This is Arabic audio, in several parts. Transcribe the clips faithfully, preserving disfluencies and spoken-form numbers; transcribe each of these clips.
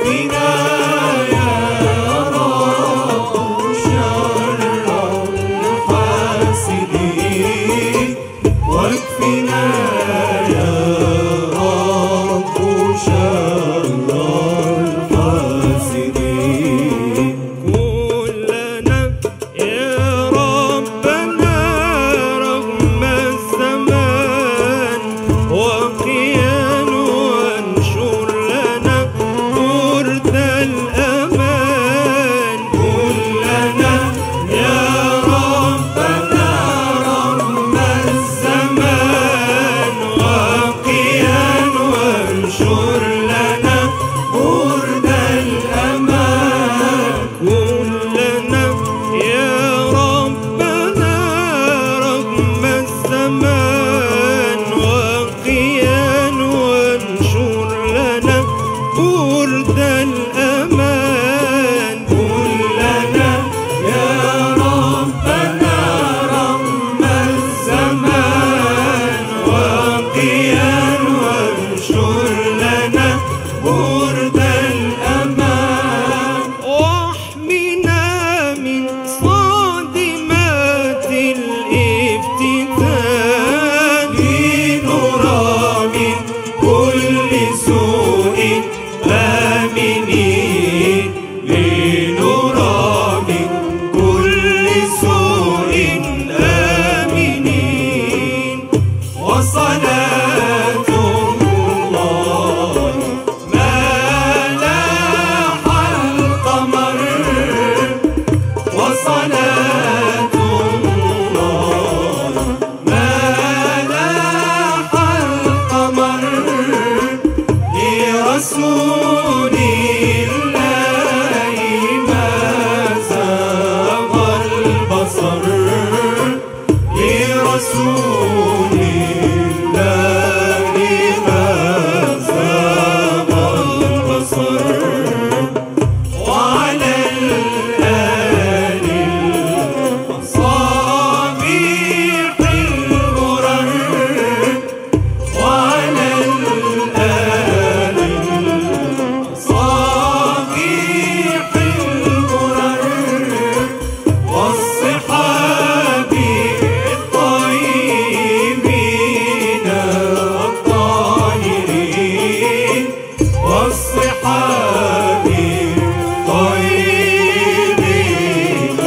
واكفنا يا رب شر الحاسدين، واكفنا يا رب شر الحاسدين. كلنا يا ربنا رغم الزمان وقيان، وانشر لنا برد الأمان. كلنا يا ربنا رغم الزمان وقيان، وانشر لنا برد الأمان. كلنا يا ربنا رغم الزمان وقيان، وانشر لنا برد الأمان. كلنا يا ربنا رغم الزمان وقيان، وانشر لنا برد الأمان. واحمنا من صادمات الافتتان، لنرى من كل سوء آمنين، لنرى من كل سوء آمنين. وصلاة الله ما لاح القمر، وصلاة الله ما لاح القمر لرسول الله ما زاغ البصر، لرسول الله ما زاغ البصر. وعلى الآل المصابيح الغرر، وعلى الآل المصابيح الغرر، والصحاب الطيبين الطاهرين، والصحاب الطيبين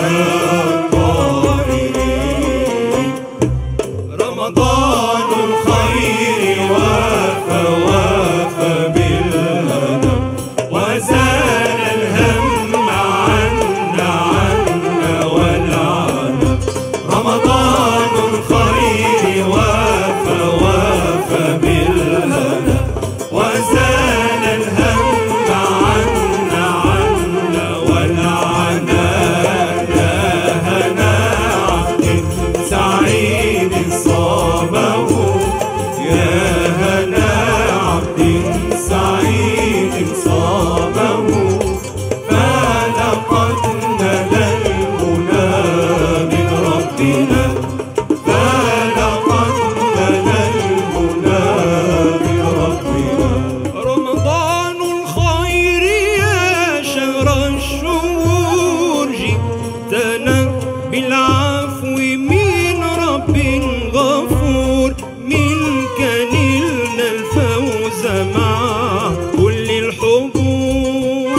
الطاهرين. رمضان الخير وافى وافى بالهدى، وزال الهم عنا عنا والعنا. رمضان الخير وافى وافى بالهدى، وزال الهم عنا عنا والعنا. يا هنا عبد سعيد صابه، يا هنا عبد سعيد صابه، فلقد نال المنى من ربنا، فلقد نال المنى من ربنا. رمضان الخير يا شهر الشهور، جئتنا بالعفو من رب غفور. منك نلنا الفوز مع كل الحبور.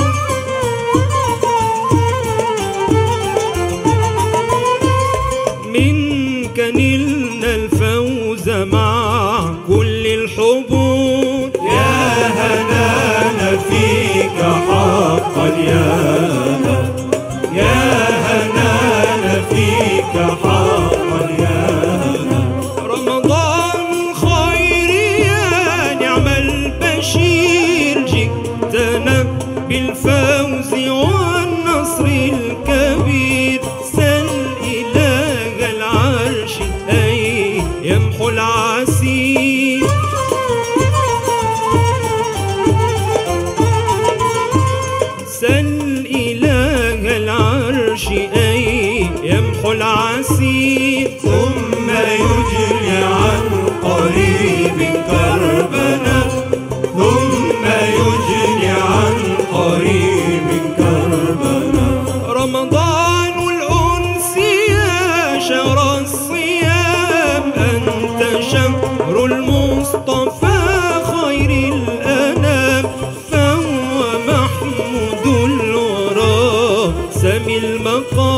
منك نلنا الفوز مع كل الحبور. يا هنانا فيك حقا يا هنا، يا هنانا فيك حقا يا هنا. رمضان خير يا نعم البشير، جئتنا بالفوز والنصر الكبير. سل إله العرش أن يمحو العسير. سل إله العرش أن يمحو العسير. ثم يجري عن قريب كربنا، ثم يجري عن قريب من كربلاء. رمضان الأنس يا شهر الصيام، أنت شهر المصطفى خير الأنام، فهو محمود الورى سمي المقام